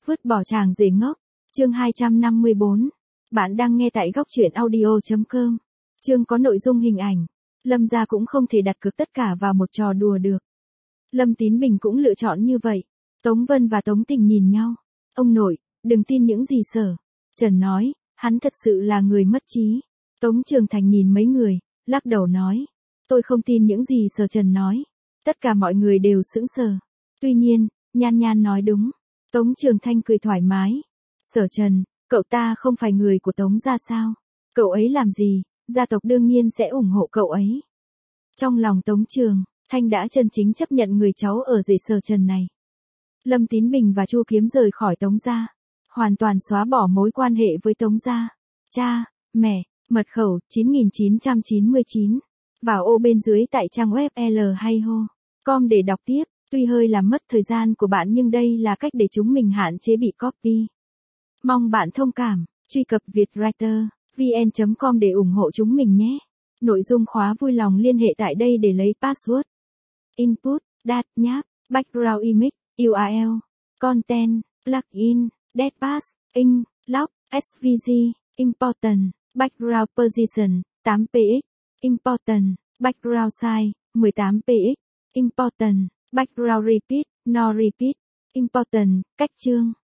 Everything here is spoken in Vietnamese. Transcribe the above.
Vứt bỏ chàng rể ngốc. Chương 254. Bạn đang nghe tại góc truyện audio.com. Chương có nội dung hình ảnh. Lâm gia cũng không thể đặt cược tất cả vào một trò đùa được. Lâm Tín Bình cũng lựa chọn như vậy. Tống Vân và Tống Tình nhìn nhau. Ông nội, đừng tin những gì Sở Trần nói, hắn thật sự là người mất trí. Tống Trường Thành nhìn mấy người, lắc đầu nói. Tôi không tin những gì Sở Trần nói. Tất cả mọi người đều sững sờ. Tuy nhiên, Nhan Nhan nói đúng. Tống Trường Thanh cười thoải mái. Sở Trần, cậu ta không phải người của Tống gia sao? Cậu ấy làm gì, gia tộc đương nhiên sẽ ủng hộ cậu ấy. Trong lòng Tống Trường Thanh đã chân chính chấp nhận người cháu ở rể Sở Trần này. Lâm Tín Bình và Chu Kiếm rời khỏi Tống gia, hoàn toàn xóa bỏ mối quan hệ với Tống gia. Cha, mẹ, mật khẩu 9999. Vào ô bên dưới tại trang web lhayho.com để đọc tiếp. Tuy hơi làm mất thời gian của bạn nhưng đây là cách để chúng mình hạn chế bị copy. Mong bạn thông cảm. Truy cập vietwriter.vn.com để ủng hộ chúng mình nhé. Nội dung khóa vui lòng liên hệ tại đây để lấy password. Input, Dat nháp, Background Image, URL, Content, Plugin, Deadpass, Ink, Lock, SVG, Important, Background Position, 8px, Important, Background Size, 18px, Important, Background Repeat, No Repeat, Important, cách chương.